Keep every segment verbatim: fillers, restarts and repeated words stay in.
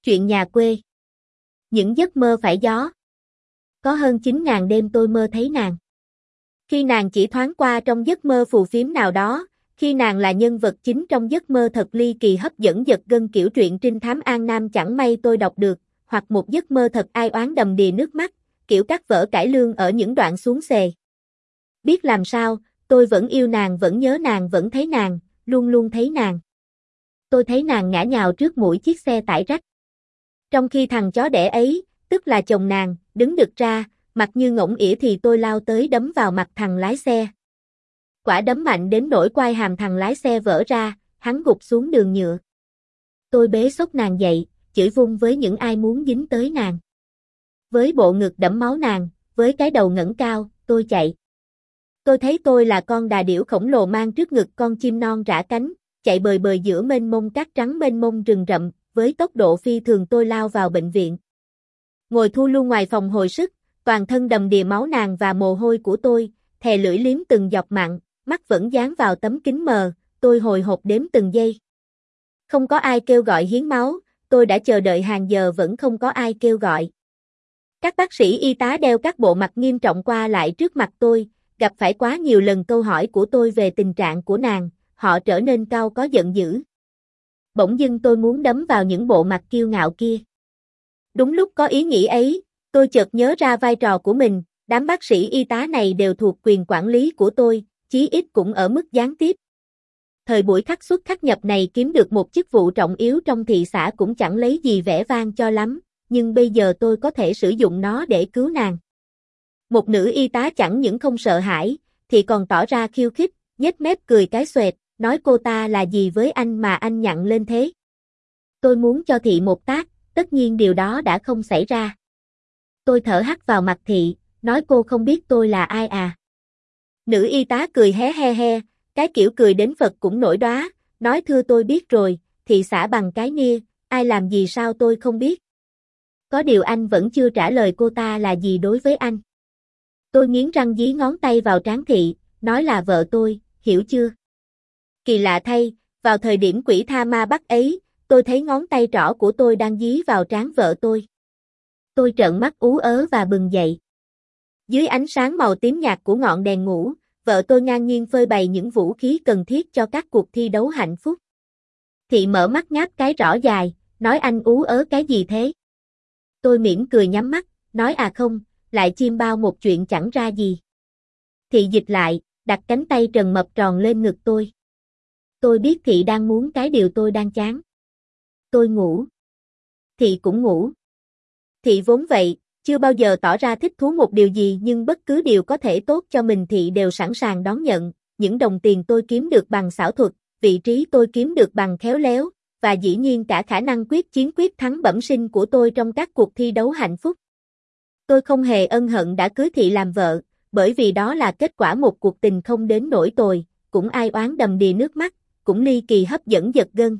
Chuyện nhà quê. Những giấc mơ phải gió. Có hơn chín ngàn đêm tôi mơ thấy nàng. Khi nàng chỉ thoáng qua trong giấc mơ phù phiếm nào đó, khi nàng là nhân vật chính trong giấc mơ thật ly kỳ hấp dẫn giật gân kiểu truyện trinh thám An Nam chẳng may tôi đọc được, hoặc một giấc mơ thật ai oán đầm đìa nước mắt, kiểu các vở cải lương ở những đoạn xuống xề. Biết làm sao, tôi vẫn yêu nàng, vẫn nhớ nàng, vẫn thấy nàng, luôn luôn thấy nàng. Tôi thấy nàng ngã nhào trước mũi chiếc xe tải rách. Trong khi thằng chó đẻ ấy, tức là chồng nàng, đứng đực ra, mặt như ngỗng ỉa thì tôi lao tới đấm vào mặt thằng lái xe. Quả đấm mạnh đến nỗi quai hàm thằng lái xe vỡ ra, hắn gục xuống đường nhựa. Tôi bế xốc nàng dậy, chửi vung với những ai muốn dính tới nàng. Với bộ ngực đẫm máu nàng, với cái đầu ngẩng cao, tôi chạy. Tôi thấy tôi là con đà điểu khổng lồ mang trước ngực con chim non rã cánh, chạy bời bời giữa mênh mông cát trắng mênh mông rừng rậm, với tốc độ phi thường tôi lao vào bệnh viện. Ngồi thu lưu ngoài phòng hồi sức, toàn thân đầm đìa máu nàng và mồ hôi của tôi, thè lưỡi liếm từng giọt mặn, mắt vẫn dán vào tấm kính mờ, tôi hồi hộp đếm từng giây. Không có ai kêu gọi hiến máu, tôi đã chờ đợi hàng giờ vẫn không có ai kêu gọi. Các bác sĩ y tá đeo các bộ mặt nghiêm trọng qua lại trước mặt tôi, gặp phải quá nhiều lần câu hỏi của tôi về tình trạng của nàng, họ trở nên cao có giận dữ. Bỗng dưng tôi muốn đấm vào những bộ mặt kiêu ngạo kia. Đúng lúc có ý nghĩ ấy, tôi chợt nhớ ra vai trò của mình, đám bác sĩ y tá này đều thuộc quyền quản lý của tôi, chí ít cũng ở mức gián tiếp. Thời buổi khắc xuất khắc nhập này kiếm được một chức vụ trọng yếu trong thị xã cũng chẳng lấy gì vẻ vang cho lắm, nhưng bây giờ tôi có thể sử dụng nó để cứu nàng. Một nữ y tá chẳng những không sợ hãi, thì còn tỏ ra khiêu khích, nhếch mép cười cái xoẹt, nói cô ta là gì với anh mà anh nhặn lên thế. Tôi muốn cho thị một tát, tất nhiên điều đó đã không xảy ra. Tôi thở hắt vào mặt thị, nói cô không biết tôi là ai à. Nữ y tá cười hé he he, cái kiểu cười đến Phật cũng nổi đoá, nói thưa tôi biết rồi, thị xã bằng cái nia, ai làm gì sao tôi không biết. Có điều anh vẫn chưa trả lời cô ta là gì đối với anh. Tôi nghiến răng dí ngón tay vào trán thị, nói là vợ tôi, hiểu chưa? Kỳ lạ thay, vào thời điểm quỷ tha ma bắt ấy, tôi thấy ngón tay trỏ của tôi đang dí vào trán vợ tôi. Tôi trợn mắt ú ớ và bừng dậy. Dưới ánh sáng màu tím nhạt của ngọn đèn ngủ, vợ tôi ngang nhiên phơi bày những vũ khí cần thiết cho các cuộc thi đấu hạnh phúc. Thị mở mắt ngáp cái rõ dài, nói anh ú ớ cái gì thế? Tôi mỉm cười nhắm mắt, nói à không, lại chiêm bao một chuyện chẳng ra gì. Thị dịch lại, đặt cánh tay trần mập tròn lên ngực tôi. Tôi biết thị đang muốn cái điều tôi đang chán. Tôi ngủ. Thị cũng ngủ. Thị vốn vậy, chưa bao giờ tỏ ra thích thú một điều gì nhưng bất cứ điều có thể tốt cho mình thị đều sẵn sàng đón nhận. Những đồng tiền tôi kiếm được bằng xảo thuật, vị trí tôi kiếm được bằng khéo léo, và dĩ nhiên cả khả năng quyết chiến quyết thắng bẩm sinh của tôi trong các cuộc thi đấu hạnh phúc. Tôi không hề ân hận đã cưới thị làm vợ, bởi vì đó là kết quả một cuộc tình không đến nỗi tồi, cũng ai oán đầm đìa nước mắt, cũng ly kỳ hấp dẫn giật gân.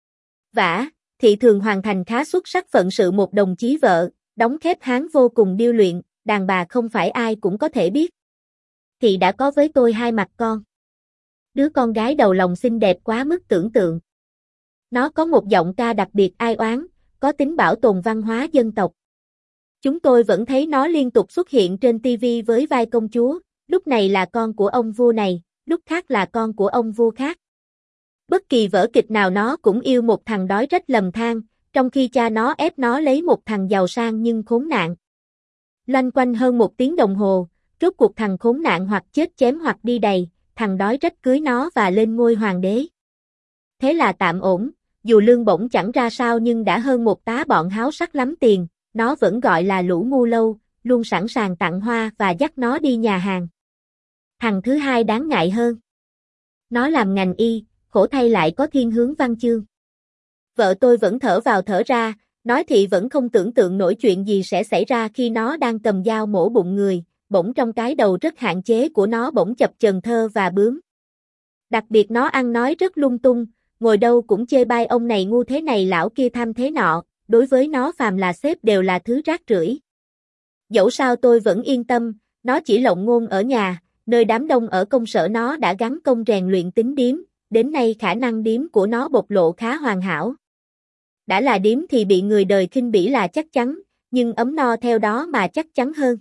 Vả, thị thường hoàn thành khá xuất sắc phận sự một đồng chí vợ, đóng khép hán vô cùng điêu luyện, đàn bà không phải ai cũng có thể biết. Thị đã có với tôi hai mặt con. Đứa con gái đầu lòng xinh đẹp quá mức tưởng tượng. Nó có một giọng ca đặc biệt ai oán, có tính bảo tồn văn hóa dân tộc. Chúng tôi vẫn thấy nó liên tục xuất hiện trên ti vi với vai công chúa, lúc này là con của ông vua này, lúc khác là con của ông vua khác. Bất kỳ vở kịch nào nó cũng yêu một thằng đói rách lầm than, trong khi cha nó ép nó lấy một thằng giàu sang nhưng khốn nạn. Loanh quanh hơn một tiếng đồng hồ, rốt cuộc thằng khốn nạn hoặc chết chém hoặc đi đầy, thằng đói rách cưới nó và lên ngôi hoàng đế. Thế là tạm ổn, dù lương bổng chẳng ra sao nhưng đã hơn một tá bọn háo sắc lắm tiền, nó vẫn gọi là lũ ngu lâu, luôn sẵn sàng tặng hoa và dắt nó đi nhà hàng. Thằng thứ hai đáng ngại hơn. Nó làm ngành y, khổ thay lại có thiên hướng văn chương. Vợ tôi vẫn thở vào thở ra, nói thị vẫn không tưởng tượng nổi chuyện gì sẽ xảy ra khi nó đang cầm dao mổ bụng người, bỗng trong cái đầu rất hạn chế của nó bỗng chập chờn thơ và bướm. Đặc biệt nó ăn nói rất lung tung, ngồi đâu cũng chê bai ông này ngu thế này lão kia tham thế nọ, đối với nó phàm là sếp đều là thứ rác rưởi. Dẫu sao tôi vẫn yên tâm, nó chỉ lộng ngôn ở nhà, nơi đám đông ở công sở nó đã gắn công rèn luyện tính điếm, đến nay khả năng điếm của nó bộc lộ khá hoàn hảo. đã là điếm thì bị người đời khinh bỉ là chắc chắn, nhưng ấm no theo đó mà chắc chắn hơn.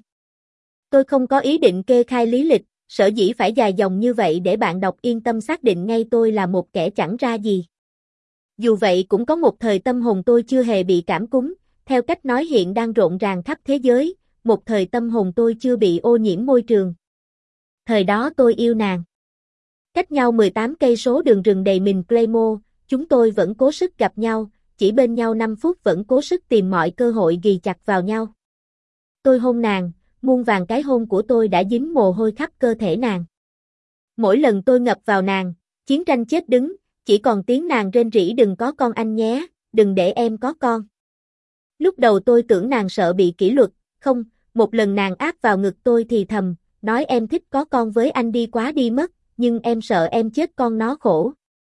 Tôi không có ý định kê khai lý lịch, sở dĩ phải dài dòng như vậy để bạn đọc yên tâm xác định ngay tôi là một kẻ chẳng ra gì. Dù vậy cũng có một thời tâm hồn tôi chưa hề bị cảm cúm, theo cách nói hiện đang rộn ràng khắp thế giới, một thời tâm hồn tôi chưa bị ô nhiễm môi trường. Thời đó tôi yêu nàng. Cách nhau mười tám cây số đường rừng đầy mình Claymore, chúng tôi vẫn cố sức gặp nhau, chỉ bên nhau năm phút vẫn cố sức tìm mọi cơ hội ghì chặt vào nhau. Tôi hôn nàng, muôn vàng cái hôn của tôi đã dính mồ hôi khắp cơ thể nàng. Mỗi lần tôi ngập vào nàng, chiến tranh chết đứng, chỉ còn tiếng nàng rên rỉ đừng có con anh nhé, đừng để em có con. Lúc đầu tôi tưởng nàng sợ bị kỷ luật, không, một lần nàng áp vào ngực tôi thì thầm, nói em thích có con với anh đi quá đi mất, nhưng em sợ em chết con nó khổ.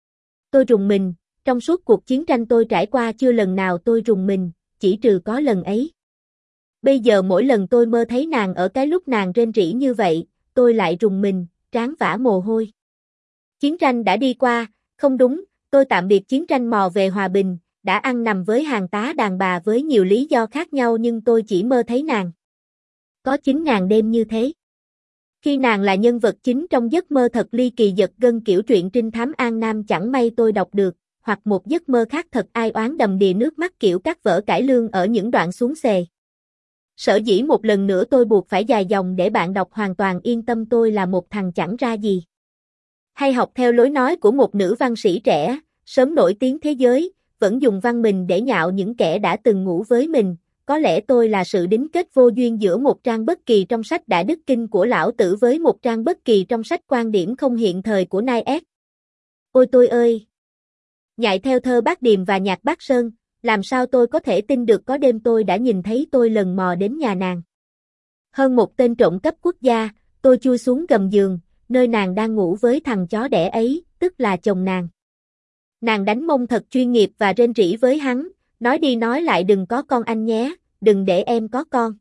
Tôi rùng mình, trong suốt cuộc chiến tranh tôi trải qua chưa lần nào tôi rùng mình, chỉ trừ có lần ấy. Bây giờ mỗi lần tôi mơ thấy nàng ở cái lúc nàng rên rỉ như vậy, tôi lại rùng mình, trán vã mồ hôi. Chiến tranh đã đi qua, không đúng, tôi tạm biệt chiến tranh mò về hòa bình, đã ăn nằm với hàng tá đàn bà với nhiều lý do khác nhau nhưng tôi chỉ mơ thấy nàng. Có chín ngàn đêm như thế. Khi nàng là nhân vật chính trong giấc mơ thật ly kỳ giật gân kiểu truyện trinh thám An Nam chẳng may tôi đọc được, hoặc một giấc mơ khác thật ai oán đầm đìa nước mắt kiểu các vở cải lương ở những đoạn xuống xề. Sở dĩ một lần nữa tôi buộc phải dài dòng để bạn đọc hoàn toàn yên tâm tôi là một thằng chẳng ra gì. Hay học theo lối nói của một nữ văn sĩ trẻ, sớm nổi tiếng thế giới, vẫn dùng văn mình để nhạo những kẻ đã từng ngủ với mình. Có lẽ tôi là sự đính kết vô duyên giữa một trang bất kỳ trong sách Đại Đức Kinh của Lão Tử với một trang bất kỳ trong sách Quan điểm không hiện thời của Nai S. Ôi tôi ơi! Nhại theo thơ Bác Điềm và nhạc Bác Sơn, làm sao tôi có thể tin được có đêm tôi đã nhìn thấy tôi lần mò đến nhà nàng. Hơn một tên trộm cắp quốc gia, tôi chui xuống gầm giường, nơi nàng đang ngủ với thằng chó đẻ ấy, tức là chồng nàng. Nàng đánh mông thật chuyên nghiệp và rên rỉ với hắn, nói đi nói lại đừng có con anh nhé, đừng để em có con.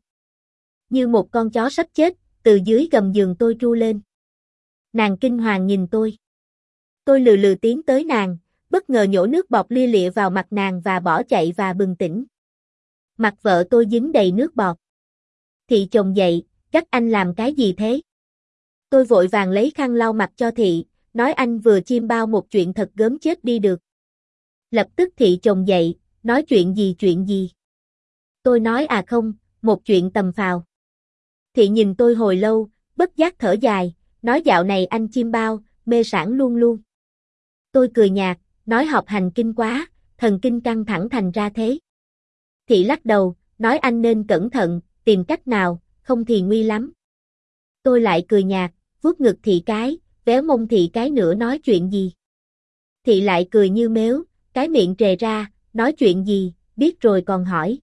Như một con chó sắp chết, từ dưới gầm giường tôi tru lên. Nàng kinh hoàng nhìn tôi. Tôi lừ lừ tiến tới nàng, bất ngờ nhổ nước bọt lia lịa vào mặt nàng và bỏ chạy và bừng tỉnh. Mặt vợ tôi dính đầy nước bọt. Thị chồng dậy, các anh làm cái gì thế? Tôi vội vàng lấy khăn lau mặt cho thị, nói anh vừa chiêm bao một chuyện thật gớm chết đi được. Lập tức thị chồng dậy, nói chuyện gì chuyện gì? Tôi nói à không, một chuyện tầm phào. Thị nhìn tôi hồi lâu, bất giác thở dài, nói dạo này anh chiêm bao, mê sảng luôn luôn. Tôi cười nhạt, nói học hành kinh quá, thần kinh căng thẳng thành ra thế. Thị lắc đầu, nói anh nên cẩn thận, tìm cách nào, không thì nguy lắm. Tôi lại cười nhạt, vuốt ngực thị cái, véo mông thị cái nữa nói chuyện gì. Thị lại cười như mếu, cái miệng trề ra, nói chuyện gì, biết rồi còn hỏi.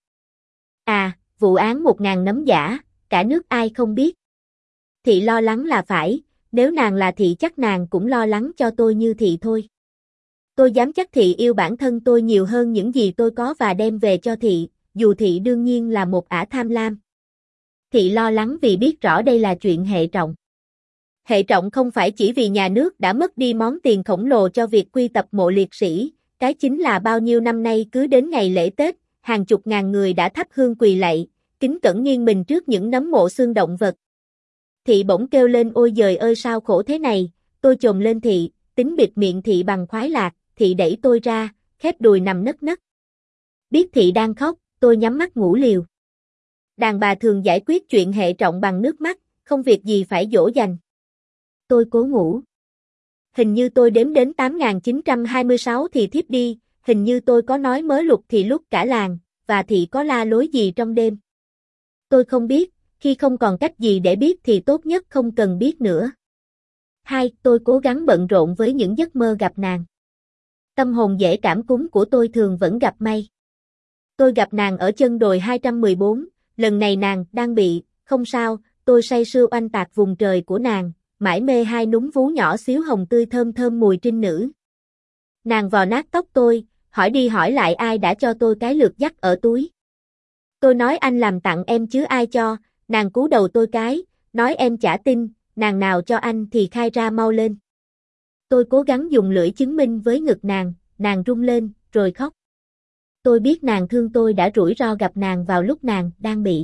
À, vụ án một ngàn nấm giả, cả nước ai không biết. Thị lo lắng là phải, nếu nàng là thị chắc nàng cũng lo lắng cho tôi như thị thôi. Tôi dám chắc thị yêu bản thân tôi nhiều hơn những gì tôi có và đem về cho thị, dù thị đương nhiên là một ả tham lam. Thị lo lắng vì biết rõ đây là chuyện hệ trọng. Hệ trọng không phải chỉ vì nhà nước đã mất đi món tiền khổng lồ cho việc quy tập mộ liệt sĩ, cái chính là bao nhiêu năm nay cứ đến ngày lễ Tết, hàng chục ngàn người đã thắp hương quỳ lạy, kính cẩn nghiêng mình trước những nấm mộ xương động vật. Thị bỗng kêu lên ôi giời ơi sao khổ thế này, tôi chồm lên thị, tính bịt miệng thị bằng khoái lạc, thị đẩy tôi ra, khép đùi nằm nấc nấc. Biết thị đang khóc, tôi nhắm mắt ngủ liều. Đàn bà thường giải quyết chuyện hệ trọng bằng nước mắt, không việc gì phải dỗ dành. Tôi cố ngủ. Hình như tôi đếm đến tám nghìn chín trăm hai mươi sáu thì thiếp đi, hình như tôi có nói mớ lục thì lúc cả làng, và thị có la lối gì trong đêm. Tôi không biết, khi không còn cách gì để biết thì tốt nhất không cần biết nữa. Hai, tôi cố gắng bận rộn với những giấc mơ gặp nàng. Tâm hồn dễ cảm cúm của tôi thường vẫn gặp may. Tôi gặp nàng ở chân đồi hai trăm mười bốn, lần này nàng đang bị, không sao, tôi say sưa oanh tạc vùng trời của nàng, mải mê hai núm vú nhỏ xíu hồng tươi thơm thơm mùi trinh nữ. Nàng vò nát tóc tôi, hỏi đi hỏi lại ai đã cho tôi cái lược dắt ở túi. Tôi nói anh làm tặng em chứ ai cho, nàng cú đầu tôi cái, nói em chả tin, nàng nào cho anh thì khai ra mau lên. Tôi cố gắng dùng lưỡi chứng minh với ngực nàng, nàng rung lên, rồi khóc. Tôi biết nàng thương tôi đã rủi ro gặp nàng vào lúc nàng đang bị.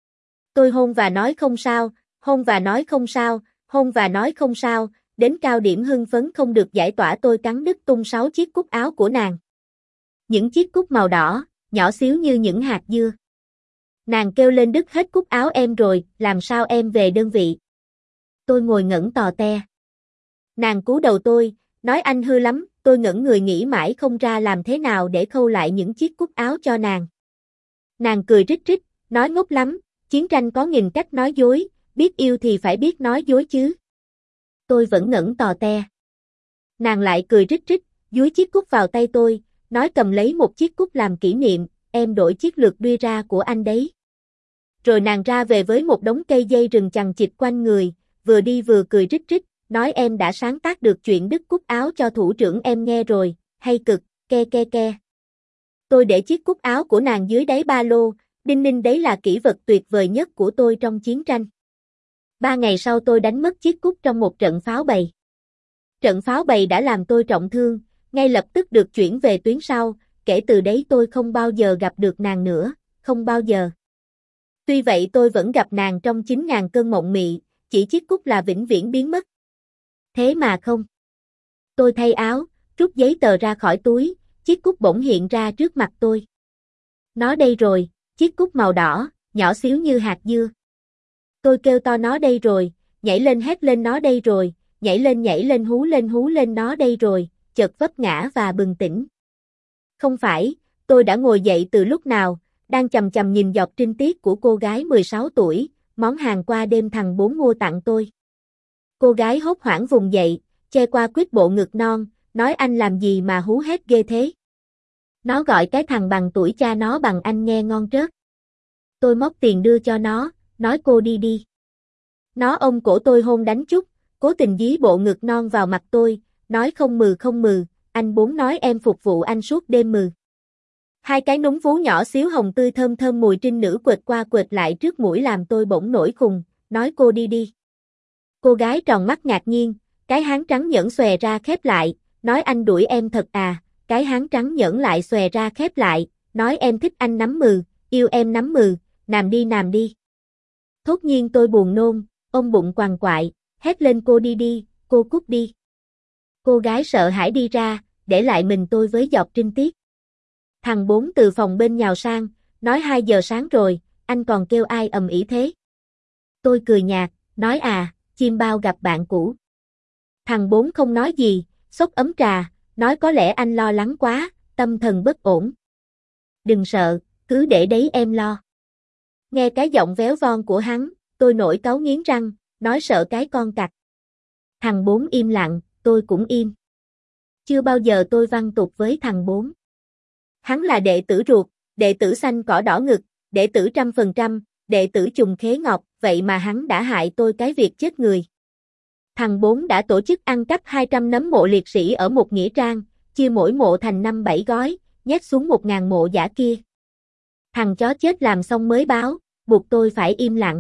Tôi hôn và nói không sao, hôn và nói không sao, hôn và nói không sao, đến cao điểm hưng phấn không được giải tỏa tôi cắn đứt tung sáu chiếc cúc áo của nàng. Những chiếc cúc màu đỏ, nhỏ xíu như những hạt dưa. Nàng kêu lên đứt hết cúc áo em rồi, làm sao em về đơn vị? Tôi ngồi ngẩn tò te. Nàng cú đầu tôi, nói anh hư lắm, tôi ngẩn người nghĩ mãi không ra làm thế nào để khâu lại những chiếc cúc áo cho nàng. Nàng cười rít rít, nói ngốc lắm, chiến tranh có nghìn cách nói dối, biết yêu thì phải biết nói dối chứ. Tôi vẫn ngẩn tò te. Nàng lại cười rít rít, dúi chiếc cúc vào tay tôi, nói cầm lấy một chiếc cúc làm kỷ niệm, em đổi chiếc lược đuôi ra của anh đấy. Rồi nàng ra về với một đống cây dây rừng chằng chịt quanh người, vừa đi vừa cười rít rít, nói em đã sáng tác được chuyện đứt cúc áo cho thủ trưởng em nghe rồi, hay cực, ke ke ke. Tôi để chiếc cúc áo của nàng dưới đáy ba lô, đinh ninh đấy là kỷ vật tuyệt vời nhất của tôi trong chiến tranh. Ba ngày sau tôi đánh mất chiếc cúc trong một trận pháo bày. Trận pháo bày đã làm tôi trọng thương, ngay lập tức được chuyển về tuyến sau, kể từ đấy tôi không bao giờ gặp được nàng nữa, không bao giờ. Tuy vậy tôi vẫn gặp nàng trong chín ngàn cơn mộng mị, chỉ chiếc cúc là vĩnh viễn biến mất. Thế mà không. Tôi thay áo, rút giấy tờ ra khỏi túi, chiếc cúc bỗng hiện ra trước mặt tôi. Nó đây rồi, chiếc cúc màu đỏ, nhỏ xíu như hạt dưa. Tôi kêu to nó đây rồi, nhảy lên hét lên nó đây rồi, nhảy lên nhảy lên hú lên hú lên nó đây rồi, chợt vấp ngã và bừng tỉnh. Không phải, tôi đã ngồi dậy từ lúc nào, đang chằm chằm nhìn giọt trinh tiết của cô gái mười sáu tuổi, món hàng qua đêm thằng Bốn mua tặng tôi. Cô gái hốt hoảng vùng dậy, che qua quýt bộ ngực non, nói anh làm gì mà hú hét ghê thế. Nó gọi cái thằng bằng tuổi cha nó bằng anh nghe ngon trớt. Tôi móc tiền đưa cho nó, nói cô đi đi. Nó ôm cổ tôi hôn đánh chút, cố tình dí bộ ngực non vào mặt tôi, nói không mừ không mừ, anh Bốn nói em phục vụ anh suốt đêm mừ. Hai cái núm vú nhỏ xíu hồng tươi thơm thơm mùi trinh nữ quệt qua quệt lại trước mũi làm tôi bỗng nổi khùng, nói cô đi đi. Cô gái tròn mắt ngạc nhiên, cái háng trắng nhẫn xòe ra khép lại, nói anh đuổi em thật à, cái háng trắng nhẫn lại xòe ra khép lại, nói em thích anh nắm mừ, yêu em nắm mừ, nằm đi nằm đi. Thốt nhiên tôi buồn nôn, ôm bụng quằn quại, hét lên cô đi đi, cô cút đi. Cô gái sợ hãi đi ra, để lại mình tôi với giọt trinh tiết. Thằng Bốn từ phòng bên nhào sang, nói hai giờ sáng rồi, anh còn kêu ai ầm ĩ thế. Tôi cười nhạt, nói à, chim bao gặp bạn cũ. Thằng Bốn không nói gì, xốc ấm trà, nói có lẽ anh lo lắng quá, tâm thần bất ổn. Đừng sợ, cứ để đấy em lo. Nghe cái giọng véo von của hắn, tôi nổi cáu nghiến răng, nói sợ cái con cặc. Thằng Bốn im lặng, tôi cũng im. Chưa bao giờ tôi văn tục với thằng Bốn. Hắn là đệ tử ruột, đệ tử xanh cỏ đỏ ngực, đệ tử trăm phần trăm, đệ tử trùng khế ngọc, vậy mà hắn đã hại tôi cái việc chết người. Thằng Bốn đã tổ chức ăn cắp hai trăm nấm mộ liệt sĩ ở một nghĩa trang, chia mỗi mộ thành năm bảy gói, nhét xuống một ngàn mộ giả kia. Thằng chó chết làm xong mới báo, buộc tôi phải im lặng.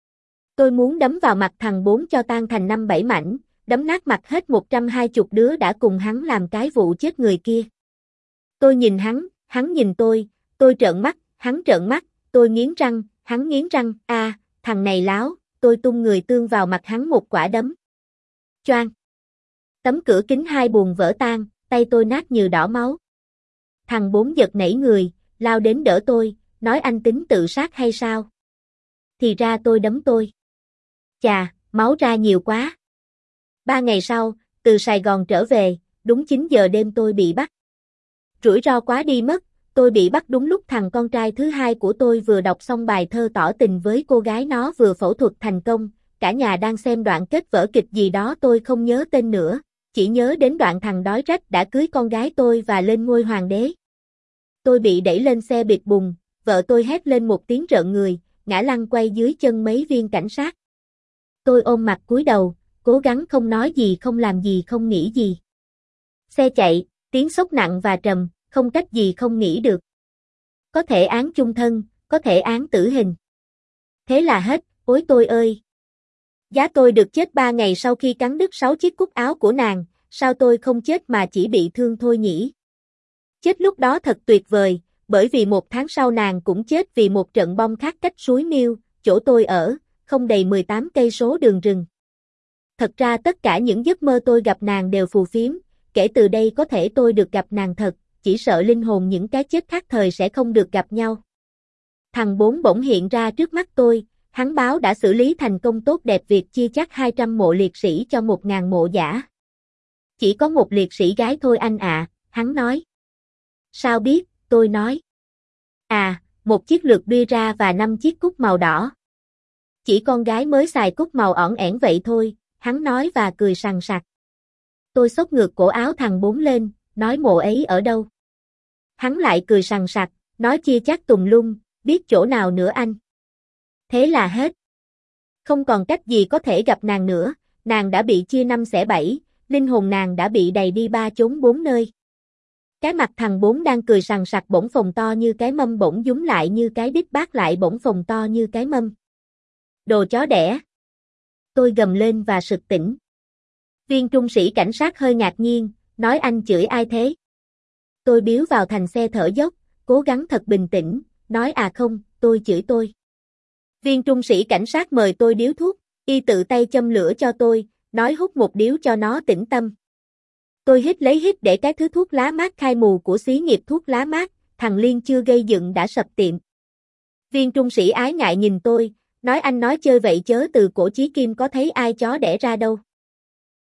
Tôi muốn đấm vào mặt thằng Bốn cho tan thành năm bảy mảnh, đấm nát mặt hết một trăm hai mươi đứa đã cùng hắn làm cái vụ chết người kia. Tôi nhìn hắn, hắn nhìn tôi, tôi trợn mắt, hắn trợn mắt, tôi nghiến răng, hắn nghiến răng, a, à, thằng này láo, tôi tung người tương vào mặt hắn một quả đấm. Choang. Tấm cửa kính hai buồng vỡ tan, tay tôi nát như đỏ máu. Thằng Bốn giật nảy người, lao đến đỡ tôi, nói anh tính tự sát hay sao? Thì ra tôi đấm tôi. Chà, máu ra nhiều quá. Ba ngày sau, từ Sài Gòn trở về, đúng chín giờ đêm tôi bị bắt. Rủi ro quá đi mất, tôi bị bắt đúng lúc thằng con trai thứ hai của tôi vừa đọc xong bài thơ tỏ tình với cô gái nó vừa phẫu thuật thành công, cả nhà đang xem đoạn kết vở kịch gì đó tôi không nhớ tên nữa, chỉ nhớ đến đoạn thằng đói rách đã cưới con gái tôi và lên ngôi hoàng đế. Tôi bị đẩy lên xe bịt bùng, vợ tôi hét lên một tiếng rợn người, ngã lăn quay dưới chân mấy viên cảnh sát. Tôi ôm mặt cúi đầu, cố gắng không nói gì không làm gì không nghĩ gì. Xe chạy, tiếng xốc nặng và trầm, không cách gì không nghĩ được. Có thể án chung thân, có thể án tử hình. Thế là hết, ôi tôi ơi! Giá tôi được chết ba ngày sau khi cắn đứt sáu chiếc cúc áo của nàng, sao tôi không chết mà chỉ bị thương thôi nhỉ? Chết lúc đó thật tuyệt vời, bởi vì một tháng sau nàng cũng chết vì một trận bom khác cách suối Miêu, chỗ tôi ở, không đầy mười tám cây số đường rừng. Thật ra tất cả những giấc mơ tôi gặp nàng đều phù phiếm, kể từ đây có thể tôi được gặp nàng thật, chỉ sợ linh hồn những cái chết khác thời sẽ không được gặp nhau. Thằng bốn bỗng hiện ra trước mắt tôi, hắn báo đã xử lý thành công tốt đẹp việc chia chác hai trăm mộ liệt sĩ cho một ngàn mộ giả. Chỉ có một liệt sĩ gái thôi anh ạ, hắn nói. Sao biết, tôi nói. À, một chiếc lược đưa ra và năm chiếc cúc màu đỏ. Chỉ con gái mới xài cúc màu ỏn ẻn vậy thôi, hắn nói và cười sằng sặc. Tôi xốc ngược cổ áo thằng bốn lên, nói mộ ấy ở đâu. Hắn lại cười sằng sặc, nói chia chác tùm lum, biết chỗ nào nữa anh. Thế là hết. Không còn cách gì có thể gặp nàng nữa, nàng đã bị chia năm xẻ bảy, linh hồn nàng đã bị đầy đi ba chốn bốn nơi. Cái mặt thằng bốn đang cười sằng sặc bỗng phồng to như cái mâm bỗng dúm lại như cái đít bát lại bỗng phồng to như cái mâm. Đồ chó đẻ. Tôi gầm lên và sực tỉnh. Viên trung sĩ cảnh sát hơi ngạc nhiên, nói anh chửi ai thế? Tôi biếu vào thành xe thở dốc, cố gắng thật bình tĩnh, nói à không, tôi chửi tôi. Viên trung sĩ cảnh sát mời tôi điếu thuốc, y tự tay châm lửa cho tôi, nói hút một điếu cho nó tĩnh tâm. Tôi hít lấy hít để cái thứ thuốc lá mát khai mù của xí nghiệp thuốc lá mát, thằng Liên chưa gây dựng đã sập tiệm. Viên trung sĩ ái ngại nhìn tôi, nói anh nói chơi vậy chớ từ cổ chí kim có thấy ai chó đẻ ra đâu.